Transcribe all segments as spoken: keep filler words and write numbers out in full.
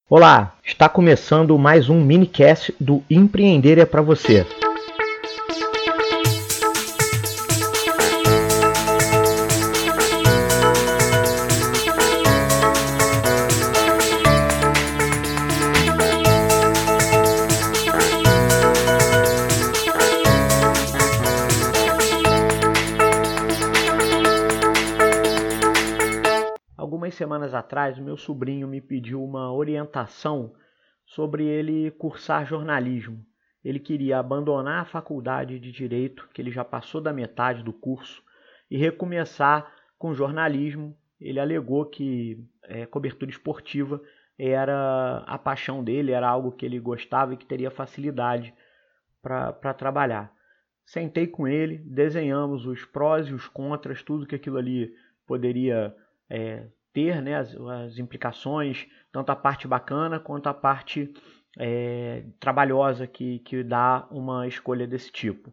Olá, está começando mais um minicast do Empreender é para você. Algumas semanas atrás, o meu sobrinho me pediu uma orientação sobre ele cursar jornalismo. Ele queria abandonar a faculdade de Direito, que ele já passou da metade do curso, e recomeçar com jornalismo. Ele alegou que é, cobertura esportiva era a paixão dele, era algo que ele gostava e que teria facilidade para trabalhar. Sentei com ele, desenhamos os prós e os contras, tudo que aquilo ali poderia é, ter, né, as, as implicações, tanto a parte bacana quanto a parte é, trabalhosa que, que dá uma escolha desse tipo.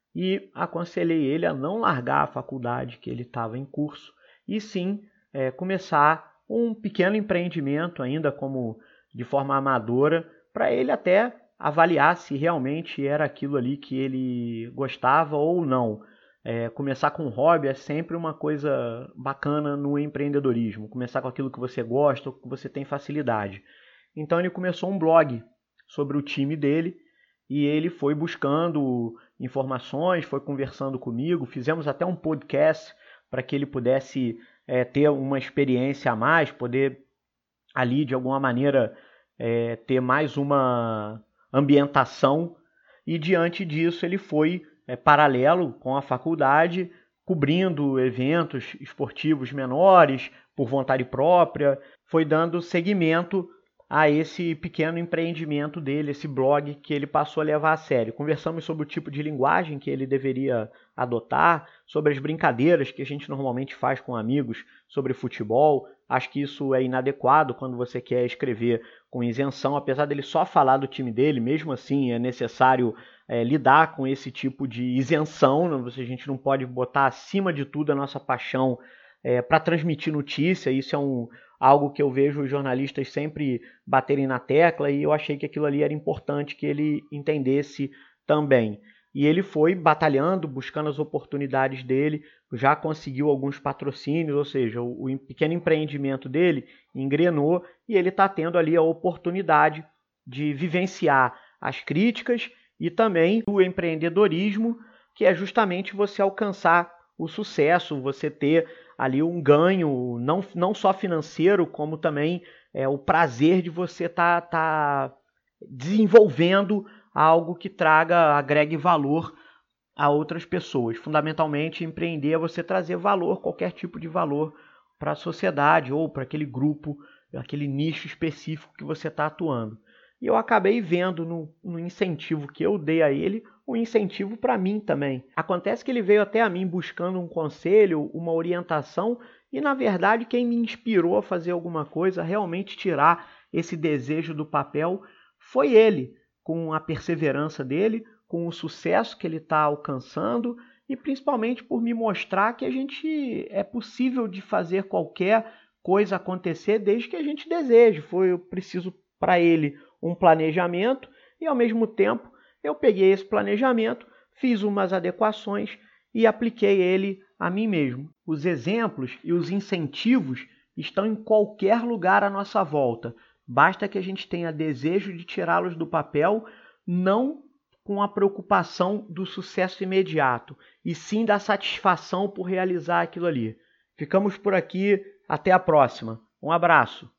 E aconselhei ele a não largar a faculdade que ele estava em curso e sim é, começar um pequeno empreendimento, ainda como de forma amadora, para ele até avaliar se realmente era aquilo ali que ele gostava ou não. É, começar com um hobby é sempre uma coisa bacana no empreendedorismo. Começar com aquilo que você gosta ou que você tem facilidade. Então ele começou um blog sobre o time dele e ele foi buscando informações, foi conversando comigo, fizemos até um podcast para que ele pudesse é, ter uma experiência a mais, poder ali de alguma maneira é, ter mais uma ambientação, e diante disso ele foi é, paralelo com a faculdade, cobrindo eventos esportivos menores por vontade própria, foi dando seguimento a esse pequeno empreendimento dele, esse blog que ele passou a levar a sério. Conversamos sobre o tipo de linguagem que ele deveria adotar, sobre as brincadeiras que a gente normalmente faz com amigos sobre futebol. Acho que isso é inadequado quando você quer escrever com isenção, apesar dele só falar do time dele, mesmo assim é necessário é, lidar com esse tipo de isenção, a gente não pode botar acima de tudo a nossa paixão é, para transmitir notícia. Isso é um, algo que eu vejo os jornalistas sempre baterem na tecla, e eu achei que aquilo ali era importante que ele entendesse também. E ele foi batalhando, buscando as oportunidades dele, já conseguiu alguns patrocínios, ou seja, o, o pequeno empreendimento dele engrenou e ele está tendo ali a oportunidade de vivenciar as críticas e também o empreendedorismo, que é justamente você alcançar o sucesso, você ter ali um ganho, não, não só financeiro, como também é, o prazer de você estar tá, tá desenvolvendo algo que traga, agregue valor a outras pessoas. Fundamentalmente, empreender é você trazer valor, qualquer tipo de valor para a sociedade ou para aquele grupo, aquele nicho específico que você está atuando. E eu acabei vendo no, no incentivo que eu dei a ele, um incentivo para mim também. Acontece que ele veio até a mim buscando um conselho, uma orientação, e na verdade quem me inspirou a fazer alguma coisa, a realmente tirar esse desejo do papel, foi ele, com a perseverança dele, com o sucesso que ele está alcançando e principalmente por me mostrar que a gente é possível de fazer qualquer coisa acontecer desde que a gente deseje. Foi eu preciso para ele um planejamento e ao mesmo tempo eu peguei esse planejamento, fiz umas adequações e apliquei ele a mim mesmo. Os exemplos e os incentivos estão em qualquer lugar à nossa volta. Basta que a gente tenha desejo de tirá-los do papel, não com a preocupação do sucesso imediato, e sim da satisfação por realizar aquilo ali. Ficamos por aqui, até a próxima. Um abraço.